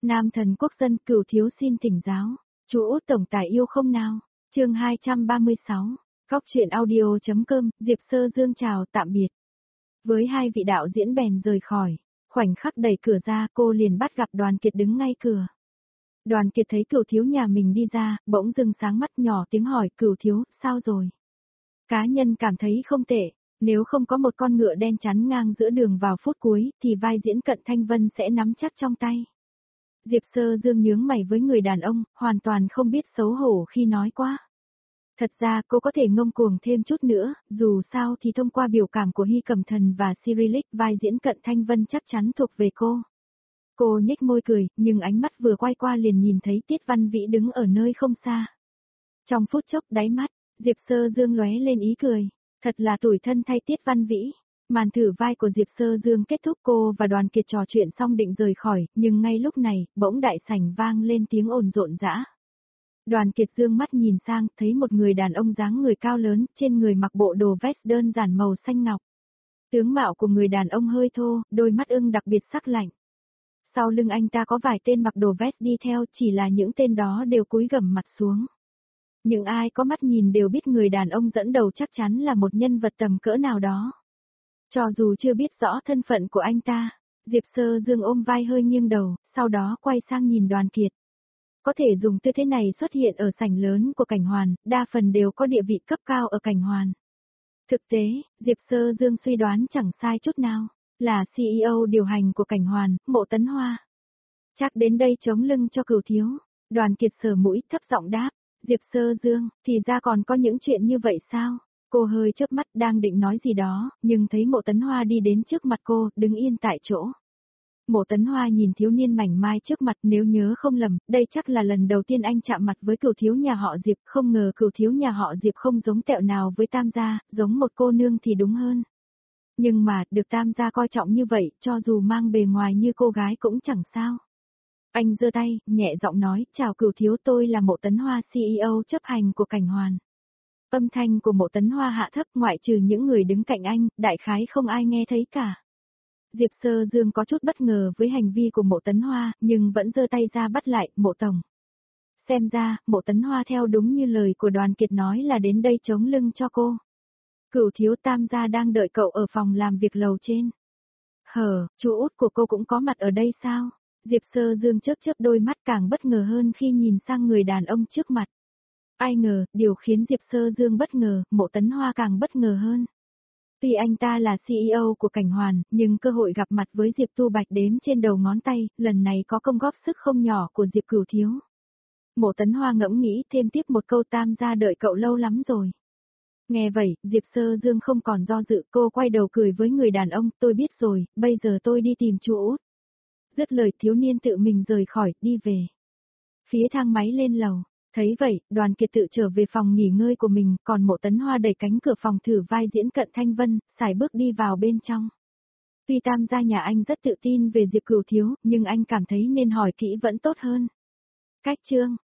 Nam thần quốc dân Cửu thiếu xin thỉnh giáo. Chú Út tổng tài yêu không nào? Chương 236. Góc truyện audio.com, Diệp Sơ Dương chào tạm biệt. Với hai vị đạo diễn bèn rời khỏi, khoảnh khắc đẩy cửa ra cô liền bắt gặp Đoàn Kiệt đứng ngay cửa. Đoàn Kiệt thấy Cửu thiếu nhà mình đi ra, bỗng dưng sáng mắt nhỏ tiếng hỏi Cửu thiếu, sao rồi? Cá nhân cảm thấy không tệ, nếu không có một con ngựa đen chắn ngang giữa đường vào phút cuối thì vai diễn Cận Thanh Vân sẽ nắm chắc trong tay. Diệp Sơ Dương nhướng mày với người đàn ông, hoàn toàn không biết xấu hổ khi nói quá. Thật ra cô có thể ngông cuồng thêm chút nữa, dù sao thì thông qua biểu cảm của Hy Cẩm Thần và Cyrillic vai diễn Cận Thanh Vân chắc chắn thuộc về cô. Cô nhếch môi cười, nhưng ánh mắt vừa quay qua liền nhìn thấy Tiết Văn Vĩ đứng ở nơi không xa. Trong phút chốc đáy mắt, Diệp Sơ Dương lóe lên ý cười, thật là tủi thân thay Tiết Văn Vĩ. Màn thử vai của Diệp Sơ Dương kết thúc, cô và Đoàn Kiệt trò chuyện xong định rời khỏi, nhưng ngay lúc này, bỗng đại sảnh vang lên tiếng ồn rộn rã. Đoàn Kiệt dương mắt nhìn sang, thấy một người đàn ông dáng người cao lớn, trên người mặc bộ đồ vest đơn giản màu xanh ngọc. Tướng mạo của người đàn ông hơi thô, đôi mắt ưng đặc biệt sắc lạnh. Sau lưng anh ta có vài tên mặc đồ vest đi theo, chỉ là những tên đó đều cúi gằm mặt xuống. Những ai có mắt nhìn đều biết người đàn ông dẫn đầu chắc chắn là một nhân vật tầm cỡ nào đó. Cho dù chưa biết rõ thân phận của anh ta, Diệp Sơ Dương ôm vai hơi nghiêng đầu, sau đó quay sang nhìn Đoàn Kiệt. Có thể dùng tư thế này xuất hiện ở sảnh lớn của Cảnh Hoàn, đa phần đều có địa vị cấp cao ở Cảnh Hoàn. Thực tế, Diệp Sơ Dương suy đoán chẳng sai chút nào, là CEO điều hành của Cảnh Hoàn, Mộ Tấn Hoa. Chắc đến đây chống lưng cho Cửu thiếu. Đoàn Kiệt sờ mũi thấp giọng đáp, Diệp Sơ Dương, thì ra còn có những chuyện như vậy sao? Cô hơi chớp mắt đang định nói gì đó, nhưng thấy Mộ Tấn Hoa đi đến trước mặt cô, đứng yên tại chỗ. Mộ Tấn Hoa nhìn thiếu niên mảnh mai trước mặt, nếu nhớ không lầm, đây chắc là lần đầu tiên anh chạm mặt với Cửu thiếu nhà họ Diệp, không ngờ Cửu thiếu nhà họ Diệp không giống tẹo nào với Tam gia, giống một cô nương thì đúng hơn. Nhưng mà, được Tam gia coi trọng như vậy, cho dù mang bề ngoài như cô gái cũng chẳng sao. Anh giơ tay, nhẹ giọng nói, chào Cửu thiếu, tôi là Mộ Tấn Hoa, CEO chấp hành của Cảnh Hoàn. Âm thanh của Mộ Tấn Hoa hạ thấp, ngoại trừ những người đứng cạnh anh, đại khái không ai nghe thấy cả. Diệp Sơ Dương có chút bất ngờ với hành vi của Mộ Tấn Hoa, nhưng vẫn giơ tay ra bắt lại, Mộ tổng. Xem ra, Mộ Tấn Hoa theo đúng như lời của Đoàn Kiệt nói là đến đây chống lưng cho cô. Cửu thiếu, Tam gia đang đợi cậu ở phòng làm việc lầu trên. Chú út của cô cũng có mặt ở đây sao? Diệp Sơ Dương chớp chớp đôi mắt, càng bất ngờ hơn khi nhìn sang người đàn ông trước mặt. Ai ngờ, điều khiến Diệp Sơ Dương bất ngờ, Mộ Tấn Hoa càng bất ngờ hơn. Tuy anh ta là CEO của Cảnh Hoàn, nhưng cơ hội gặp mặt với Diệp Tu Bạch đếm trên đầu ngón tay, lần này có công góp sức không nhỏ của Diệp Cửu thiếu. Mộ Tấn Hoa ngẫm nghĩ thêm tiếp một câu, Tam gia đợi cậu lâu lắm rồi. Nghe vậy, Diệp Sơ Dương không còn do dự, cô quay đầu cười với người đàn ông, tôi biết rồi, bây giờ tôi đi tìm chú Út. Dứt lời, thiếu niên tự mình rời khỏi, đi về. Phía thang máy lên lầu. Thấy vậy, Đoàn Kiệt tự trở về phòng nghỉ ngơi của mình, còn Mộ Tấn Hoa đẩy cánh cửa phòng thử vai diễn Cận Thanh Vân, sải bước đi vào bên trong. Tuy Tam gia nhà anh rất tự tin về Diệp Cửu thiếu, nhưng anh cảm thấy nên hỏi kỹ vẫn tốt hơn. Cách chương